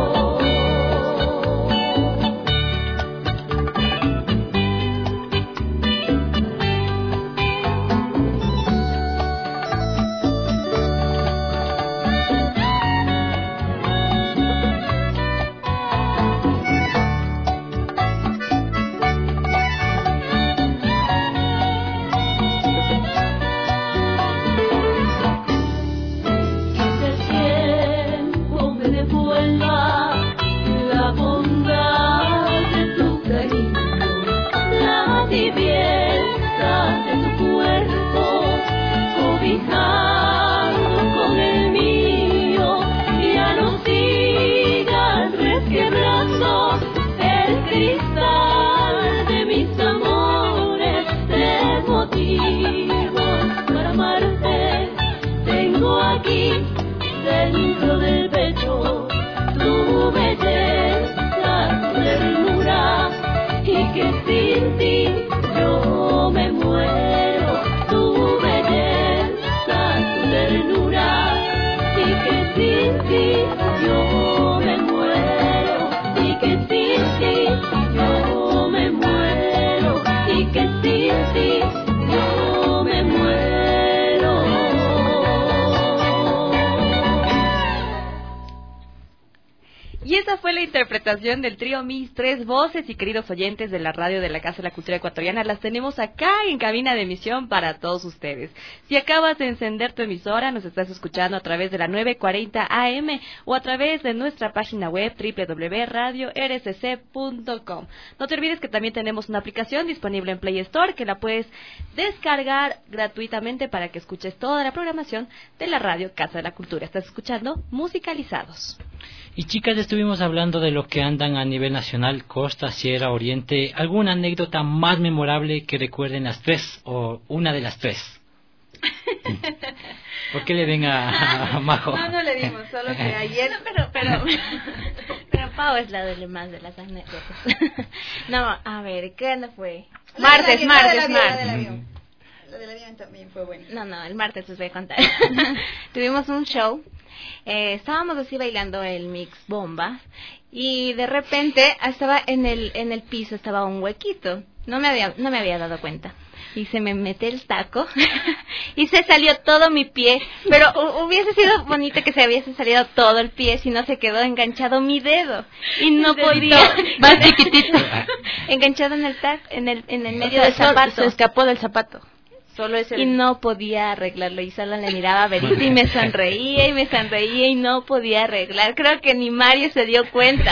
Dentro del pecho, tu belleza, tu ternura, y que sin ti yo me muero. Tu belleza, tu ternura, y que sin ti yo me muero. Y que sin ti yo me muero. Y que sin ti yo me muero. Y esa fue la interpretación del trío Mis Tres Voces. Y queridos oyentes de la radio de la Casa de la Cultura Ecuatoriana, las tenemos acá en cabina de emisión para todos ustedes. Si acabas de encender tu emisora, nos estás escuchando a través de la nueve cuarenta A M o a través de nuestra página web doble u doble u doble u punto radio r c c punto com. No te olvides que también tenemos una aplicación disponible en Play Store que la puedes descargar gratuitamente para que escuches toda la programación de la radio Casa de la Cultura. Estás escuchando Musicalizados. Y chicas, estuvimos hablando de lo que andan a nivel nacional, costa, sierra, oriente. ¿Alguna anécdota más memorable que recuerden las tres o una de las tres? ¿Por qué le ven a, a Majo? No, no le dimos, solo que ayer... No, pero, pero, pero Pau es la de más de las anécdotas. No, a ver, ¿qué no fue? Martes, la, martes, la, la, martes. la, la, la, la, Lo del avión también fue bueno. No, no, el martes les voy a contar. Tuvimos un show, eh, estábamos así bailando el mix bomba y de repente estaba en el en el piso estaba un huequito. No me había no me había dado cuenta. y se me mete el taco y se salió todo mi pie, pero hubiese sido bonito que se hubiese salido todo el pie si no se quedó enganchado mi dedo y no podía más chiquitito enganchado en el tac, en el en el medio o sea, del zapato, se escapó del zapato. Solo es el... Y no podía arreglarlo y solo le miraba a Berita y me sonreía y me sonreía y no podía arreglar. Creo que ni Mario se dio cuenta.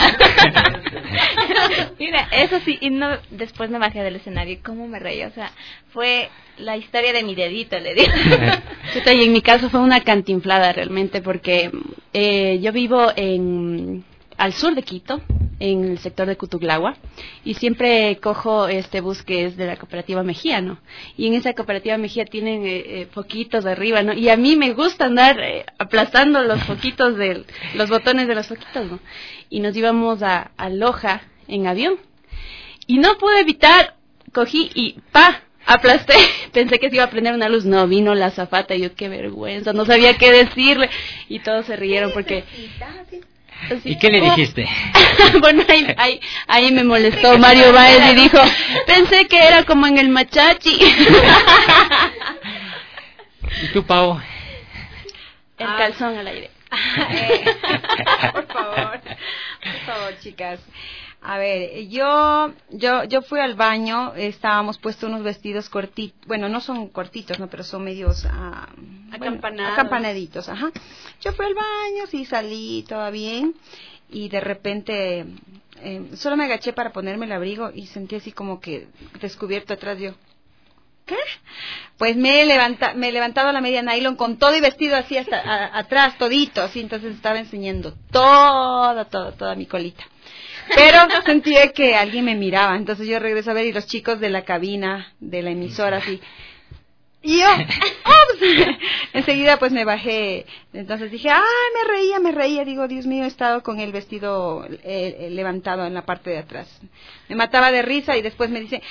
Mira, eso sí, y no después me bajé del escenario y cómo me reí, o sea, fue la historia de mi dedito, le digo. Y en mi caso fue una cantinflada realmente porque eh, yo vivo en al sur de Quito, en el sector de Cutuglagua, y siempre cojo este bus que es de la cooperativa Mejía, ¿no? Y en esa cooperativa Mejía tienen eh, eh, foquitos de arriba, ¿no? Y a mí me gusta andar eh, aplastando los foquitos de los botones de los foquitos, ¿no? Y nos íbamos a, a Loja en avión y no pude evitar, cogí y ¡pa! Aplasté, pensé que se iba a prender una luz, no, vino la azafata y yo qué vergüenza, no sabía qué decirle y todos se rieron porque... ¿Y qué le dijiste? Bueno, ahí, ahí, ahí me molestó Mario Báez y dijo, pensé que era como en el machachi. ¿Y tú, Pau? El calzón al aire. Por favor, por favor, chicas. A ver, yo yo yo fui al baño, estábamos puestos unos vestidos cortitos, bueno, no son cortitos, no, pero son medios ah, acampanados. Bueno, acampanaditos, ajá. Yo fui al baño, sí salí, todo bien, y de repente eh, solo me agaché para ponerme el abrigo y sentí así como que descubierto atrás yo. ¿Qué? Pues me he, levanta, me he levantado a la media nylon con todo y vestido así hasta a, atrás, todito, así, entonces estaba enseñando todo, todo, toda mi colita. Pero sentí que alguien me miraba, entonces yo regreso a ver y los chicos de la cabina, de la emisora, así. Y yo, ¡ups! Enseguida pues me bajé, entonces dije, ¡ay, me reía, me reía! Digo, Dios mío, he estado con el vestido eh, levantado en la parte de atrás. Me mataba de risa y después me dice,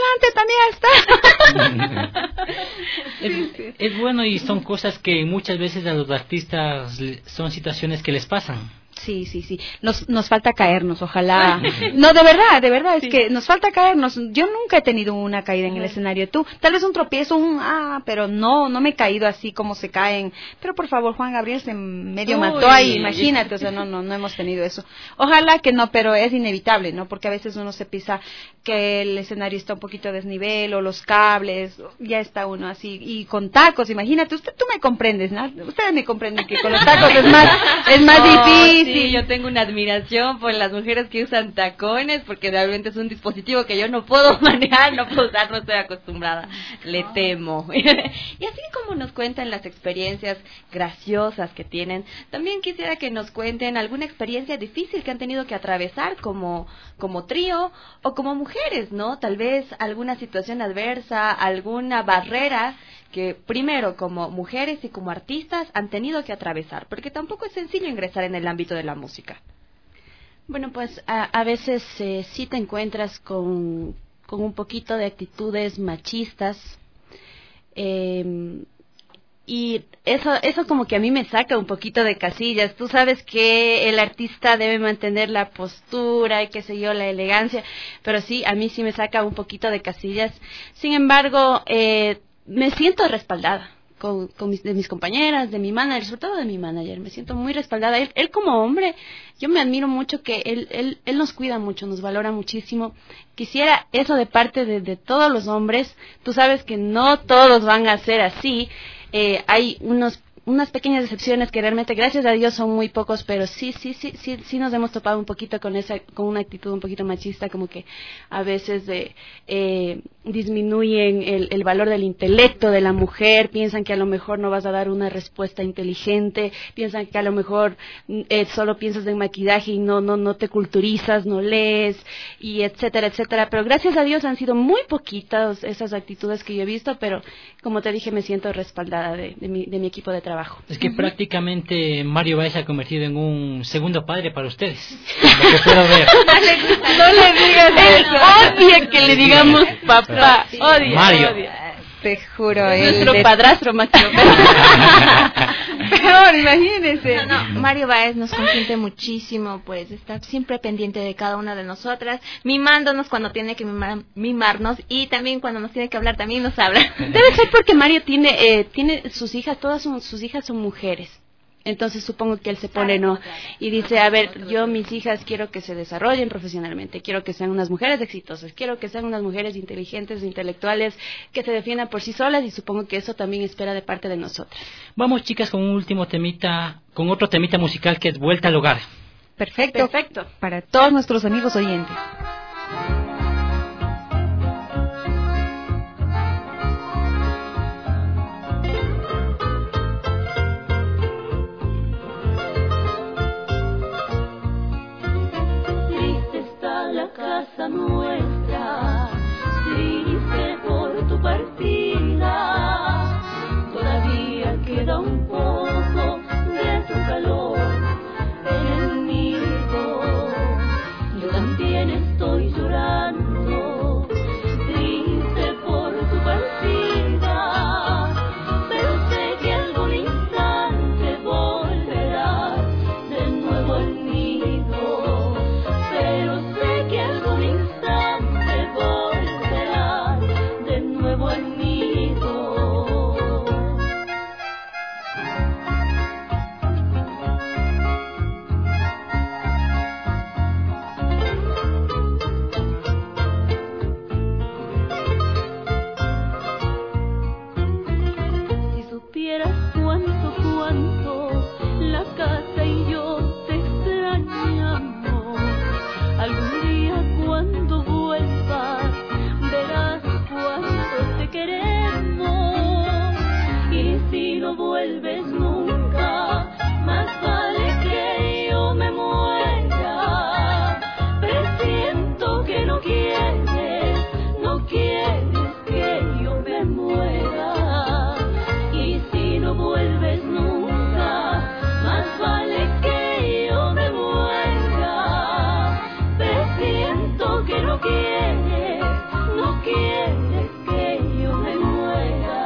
¡adelante, también está! es, sí, sí. es bueno y son cosas que muchas veces a los artistas son situaciones que les pasan. Sí, sí, sí. Nos, nos falta caernos, ojalá. No, de verdad, de verdad, es sí. que nos falta caernos. Yo nunca he tenido una caída en el escenario. Tú, tal vez un tropiezo, un ah, pero no, no me he caído así como se caen. Pero por favor, Juan Gabriel se medio Uy. mató ahí, imagínate, o sea, no, no, no hemos tenido eso. Ojalá que no, pero es inevitable, ¿no? Porque a veces uno se pisa que el escenario está un poquito a desnivel o los cables, ya está uno así. Y con tacos, imagínate, usted, tú me comprendes, ¿no? Ustedes me comprenden que con los tacos es más, es más oh, difícil. Sí, yo tengo una admiración por las mujeres que usan tacones, porque realmente es un dispositivo que yo no puedo manejar, no puedo usar, no estoy acostumbrada, le temo. Y así como nos cuentan las experiencias graciosas que tienen, también quisiera que nos cuenten alguna experiencia difícil que han tenido que atravesar como, como trío o como mujeres, ¿no? Tal vez alguna situación adversa, alguna barrera que primero como mujeres y como artistas han tenido que atravesar, porque tampoco es sencillo ingresar en el ámbito de la música. Bueno, pues a, a veces eh, sí te encuentras con, con un poquito de actitudes machistas, eh, y eso eso como que a mí me saca un poquito de casillas. Tú sabes que el artista debe mantener la postura y qué sé yo, la elegancia, pero sí, a mí sí me saca un poquito de casillas. Sin embargo, eh, me siento respaldada con, con mis, de mis compañeras, de mi manager, sobre todo de mi manager, me siento muy respaldada. Él, él como hombre, yo me admiro mucho que él, él, él nos cuida mucho, nos valora muchísimo. Quisiera eso de parte de, de todos los hombres. Tú sabes que no todos van a ser así. Eh, hay unos unas pequeñas excepciones que realmente, gracias a Dios, son muy pocos, pero sí, sí, sí, sí, sí nos hemos topado un poquito con esa, con una actitud un poquito machista, como que a veces de, eh, disminuyen el, el valor del intelecto de la mujer, piensan que a lo mejor no vas a dar una respuesta inteligente, piensan que a lo mejor eh, solo piensas en maquillaje y no, no, no te culturizas, no lees, y etcétera, etcétera, pero gracias a Dios han sido muy poquitas esas actitudes que yo he visto, pero como te dije, me siento respaldada de, de, mi, de mi equipo de trabajo. Es que uh-huh. prácticamente Mario Báez se ha convertido en un segundo padre para ustedes, lo que puedo ver. No le digas eso. Odia que le digamos papá. Sí. Odia, Mario. Odia. te juro. Es el nuestro de- padrastro máximo. Peor, imagínense. No, no, Mario Baez nos consiente muchísimo, pues está siempre pendiente de cada una de nosotras, mimándonos cuando tiene que mimar- mimarnos y también cuando nos tiene que hablar también nos habla. Debe ser porque Mario tiene, eh, tiene sus hijas, todas son- sus hijas son mujeres. Entonces supongo que él se pone, ¿no? Y dice, a ver, yo mis hijas quiero que se desarrollen profesionalmente, quiero que sean unas mujeres exitosas, quiero que sean unas mujeres inteligentes, intelectuales, que se defiendan por sí solas y supongo que eso también espera de parte de nosotras. Vamos, chicas, con un último temita, con otro temita musical que es Vuelta al Hogar. Perfecto. Perfecto. Para todos nuestros amigos oyentes. Triste está la casa nuestra, triste por tu partida. Todavía queda un poco de tu calor en el nido. Yo también estoy llorando, triste por tu partida. Pero sé que algún instante volverás de nuevo al nido. Pero sé que algún instante volverás de nuevo al nido. Si supieras cuánto, cuánto la casa y yo te extrañamos, algún día cuando vuelvas verás cuánto te queremos. Y si no vuelves nunca, más vale que yo me muera. Presiento que no quieres, no quieres que yo me muera. Y si no vuelves nunca, más vale que yo me muera. Presiento que no quieres, no quieres que yo me muera.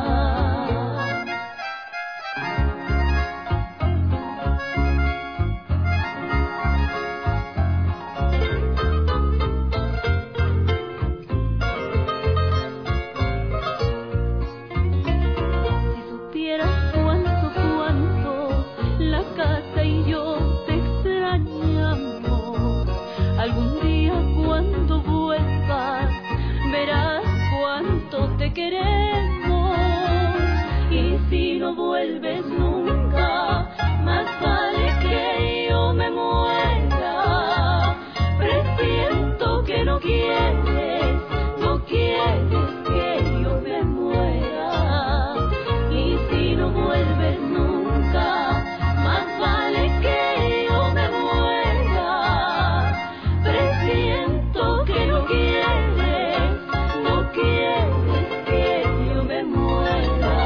Si supieras cuánto, cuánto la casa y yo te extrañamos, algún día cuando vuelvas verás cuánto te queremos. Y si no vuelves nunca, más vale que yo me muera. Presiento que no quieres, no quieres que yo me muera. Y si no vuelves nunca, más vale que yo me muera. Presiento que no quieres, no quieres que yo me muera.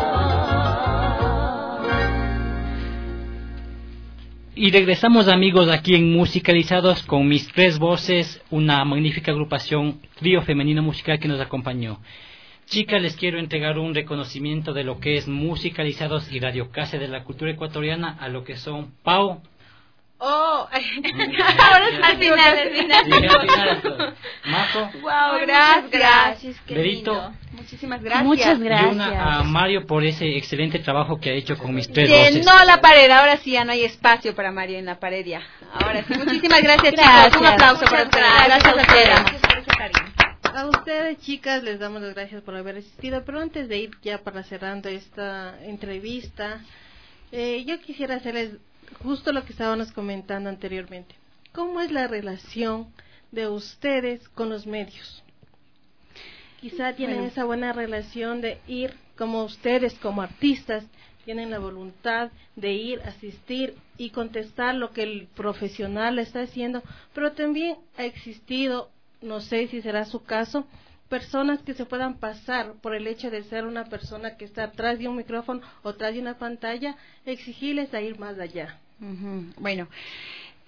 Y regresamos, amigos, aquí en Musicalizados con Mis Tres Voces, una magnífica agrupación, trío femenino musical que nos acompañó. Chicas, les quiero entregar un reconocimiento de lo que es Musicalizados y Radio Casa de la Cultura Ecuatoriana a lo que son Pau. Oh, ahora al final, al final. Sí, al final. Majo. Wow, gracias, gracias, qué Berito. lindo. Muchísimas gracias. Muchas Y gracias. una a Mario por ese excelente trabajo que ha hecho con Mis Tres Voces. Llenó la pared, ahora sí ya no hay espacio para Mario en la pared ya. Ahora sí, muchísimas gracias, Gracias. chicos. Un aplauso para ustedes. Gracias a ustedes. A ustedes, chicas, les damos las gracias por haber asistido, pero antes de ir ya para cerrando esta entrevista, eh, yo quisiera hacerles justo lo que estábamos comentando anteriormente. ¿Cómo es la relación de ustedes con los medios? Quizá tienen Bueno. esa buena relación de ir, como ustedes como artistas, tienen la voluntad de ir, asistir y contestar lo que el profesional está haciendo, pero también ha existido, no sé si será su caso, personas que se puedan pasar por el hecho de ser una persona que está atrás de un micrófono o atrás de una pantalla, exigirles a ir más allá. Uh-huh. Bueno,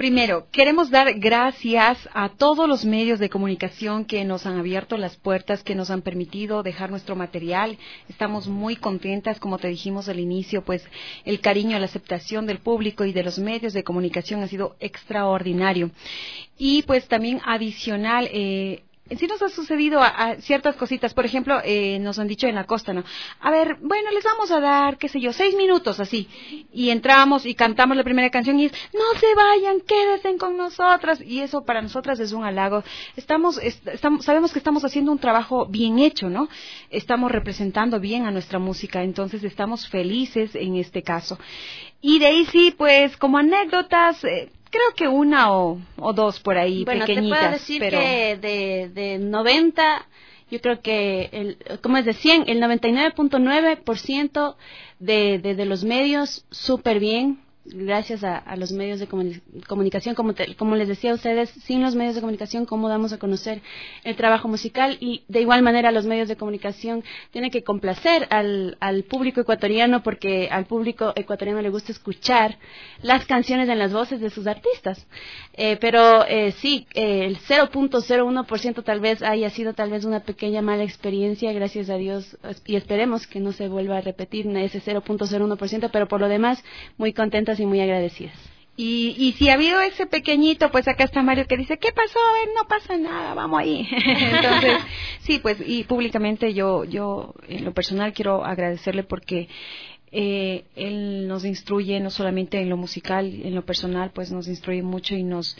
Primero, queremos dar gracias a todos los medios de comunicación que nos han abierto las puertas, que nos han permitido dejar nuestro material. Estamos muy contentas, como te dijimos al inicio, pues el cariño, la aceptación del público y de los medios de comunicación ha sido extraordinario. Y pues también adicional, eh, sí nos ha sucedido a, a ciertas cositas. Por ejemplo, eh, nos han dicho en la costa, ¿no? A ver, bueno, les vamos a dar, qué sé yo, seis minutos así. Y entramos y cantamos la primera canción y es, no se vayan, quédense con nosotras. Y eso para nosotras es un halago. Estamos, est estamos, sabemos que estamos haciendo un trabajo bien hecho, ¿no? Estamos representando bien a nuestra música, entonces estamos felices en este caso. Y de ahí sí, pues, como anécdotas, eh, creo que una o, o dos por ahí, bueno, pequeñitas. Bueno, te puedo decir pero... que de, de noventa, yo creo que, el, como es de cien, el noventa y nueve punto nueve por ciento de, de, de los medios, súper bien. Gracias a, a los medios de comuni comunicación, como, te, como les decía a ustedes, sin los medios de comunicación, ¿cómo damos a conocer el trabajo musical? Y de igual manera los medios de comunicación tienen que complacer al, al público ecuatoriano, porque al público ecuatoriano le gusta escuchar las canciones en las voces de sus artistas. Eh, pero eh, sí, eh, el cero punto cero uno por ciento tal vez haya sido tal vez una pequeña mala experiencia, gracias a Dios, y esperemos que no se vuelva a repetir ese cero punto cero uno por ciento, pero por lo demás, muy contenta y muy agradecidas. Y, y si ha habido ese pequeñito, pues acá está Mario que dice, ¿qué pasó? A ver, no pasa nada, vamos ahí. Entonces, sí, pues, y públicamente yo, yo en lo personal quiero agradecerle porque eh, él nos instruye no solamente en lo musical, en lo personal, pues nos instruye mucho y nos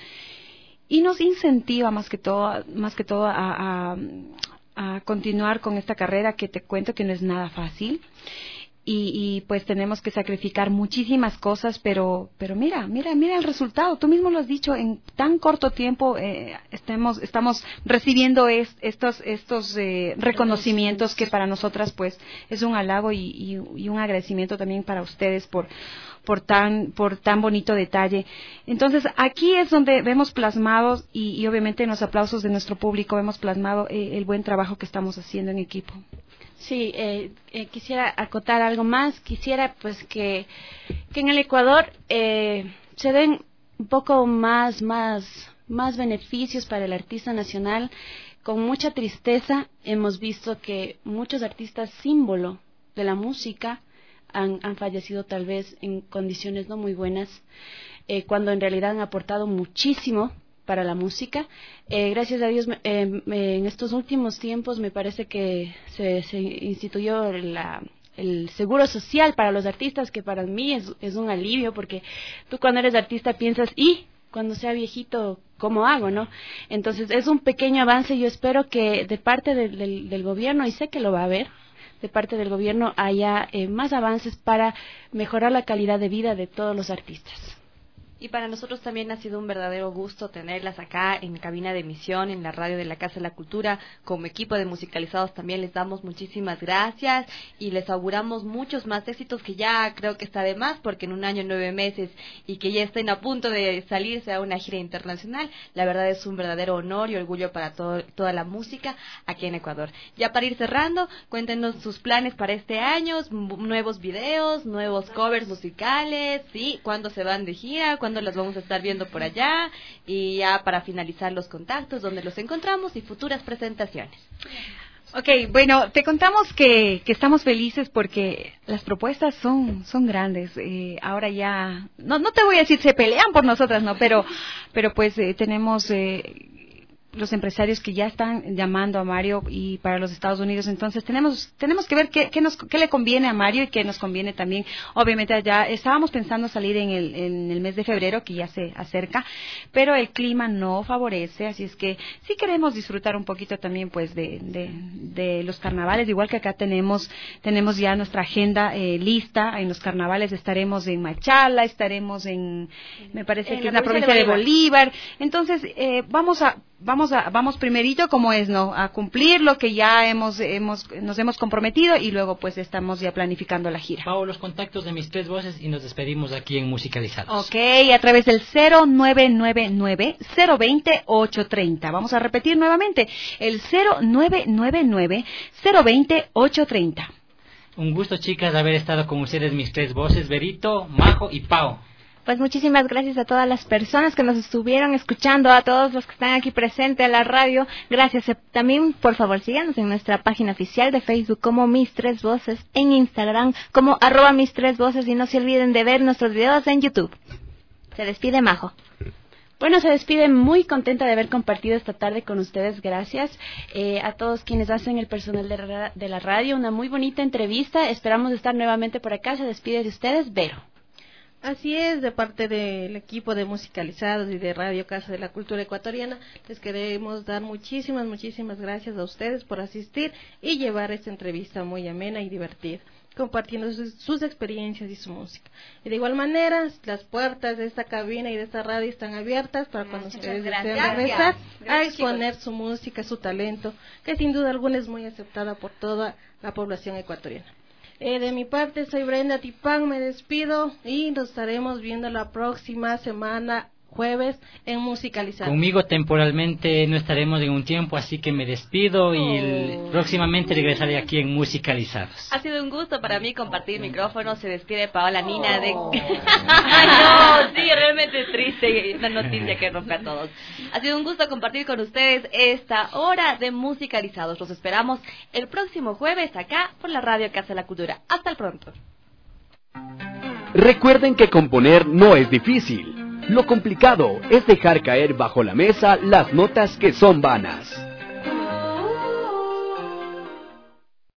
y nos incentiva más que todo, más que todo a, a, a continuar con esta carrera que te cuento que no es nada fácil. Y, y pues tenemos que sacrificar muchísimas cosas, pero pero mira, mira, mira el resultado. Tú mismo lo has dicho, en tan corto tiempo eh, estamos estamos recibiendo es, estos estos eh, reconocimientos que para nosotras pues es un halago y, y, y un agradecimiento también para ustedes por por tan por tan bonito detalle. Entonces aquí es donde vemos plasmados y, y obviamente en los aplausos de nuestro público vemos plasmado eh, el buen trabajo que estamos haciendo en equipo. Sí, eh, eh, quisiera acotar algo más. Quisiera pues que, que en el Ecuador eh, se den un poco más, más, más beneficios para el artista nacional. Con mucha tristeza hemos visto que muchos artistas símbolo de la música han, han fallecido tal vez en condiciones no muy buenas, eh, cuando en realidad han aportado muchísimo para la música. Eh, gracias a Dios, eh, en estos últimos tiempos me parece que se, se instituyó la, el seguro social para los artistas, que para mí es, es un alivio, porque tú cuando eres artista piensas, y cuando sea viejito, ¿cómo hago, no? Entonces es un pequeño avance. Yo espero que de parte del, del, del gobierno, y sé que lo va a haber, de parte del gobierno haya eh, más avances para mejorar la calidad de vida de todos los artistas. Y para nosotros también ha sido un verdadero gusto tenerlas acá en cabina de emisión, en la radio de la Casa de la Cultura. Como equipo de Musicalizados también les damos muchísimas gracias y les auguramos muchos más éxitos, que ya creo que está de más, porque en un año, nueve meses y que ya estén a punto de salirse a una gira internacional, la verdad es un verdadero honor y orgullo para todo, toda la música aquí en Ecuador. Ya para ir cerrando, cuéntenos sus planes para este año, nuevos videos, nuevos covers musicales, ¿sí? ¿Cuándo se van de gira? ¿Cuándo las vamos a estar viendo por allá? Y ya para finalizar, los contactos, donde los encontramos y futuras presentaciones. Ok, bueno, te contamos que, que estamos felices porque las propuestas son son grandes. Eh, ahora ya, no no te voy a decir se pelean por nosotras, no, pero pero pues eh, tenemos eh, los empresarios que ya están llamando a Mario y para los Estados Unidos. Entonces tenemos tenemos que ver qué, qué, nos, qué le conviene a Mario y qué nos conviene también. Obviamente ya estábamos pensando salir en el, en el mes de febrero, que ya se acerca, pero el clima no favorece, así es que sí queremos disfrutar un poquito también pues de, de, de los carnavales, igual que acá tenemos tenemos ya nuestra agenda eh, lista. En los carnavales estaremos en Machala, estaremos en, me parece en que es la provincia de Bolívar. de Bolívar. Entonces eh, vamos a Vamos a, vamos primerito como es, ¿no? A cumplir lo que ya hemos, hemos, nos hemos comprometido y luego pues estamos ya planificando la gira. Pau, los contactos de mis tres voces y nos despedimos aquí en Musicalizados. Ok, a través del cero nueve nueve nueve, cero dos cero, ocho tres cero. Vamos a repetir nuevamente, el cero nueve nueve nueve, cero dos cero, ocho tres cero. Un gusto, chicas, haber estado con ustedes, mis tres voces, Berito, Majo y Pau. Pues muchísimas gracias a todas las personas que nos estuvieron escuchando, a todos los que están aquí presentes a la radio. Gracias. También, por favor, síganos en nuestra página oficial de Facebook como Mis Tres Voces, en Instagram como arroba Mis Tres Voces, y no se olviden de ver nuestros videos en YouTube. Se despide Majo. Bueno, se despide muy contenta de haber compartido esta tarde con ustedes. Gracias eh, a todos quienes hacen el personal de, ra- de la radio. Una muy bonita entrevista. Esperamos estar nuevamente por acá. Se despide de ustedes, Vero. Así es, de parte del equipo de Musicalizados y de Radio Casa de la Cultura Ecuatoriana, les queremos dar muchísimas, muchísimas gracias a ustedes por asistir y llevar esta entrevista muy amena y divertida, compartiendo sus, sus experiencias y su música. Y de igual manera, las puertas de esta cabina y de esta radio están abiertas para cuando Muchas ustedes gracias. deseen regresar Gracias, a exponer chicos. su música, su talento, que sin duda alguna es muy aceptada por toda la población ecuatoriana. Eh, de mi parte, soy Brenda Tipán, me despido y nos estaremos viendo la próxima semana, jueves, en Musicalizados. Conmigo temporalmente no estaremos en un tiempo, así que me despido y el- próximamente regresaré aquí en Musicalizados. Ha sido un gusto para mí compartir micrófono. Se despide Paola Nina de... Ay, no, sí, realmente triste, una noticia que rompe a todos. Ha sido un gusto compartir con ustedes esta hora de Musicalizados. Los esperamos el próximo jueves acá por la Radio Casa de la Cultura. Hasta el pronto. Recuerden que componer no es difícil. Lo complicado es dejar caer bajo la mesa las notas que son vanas.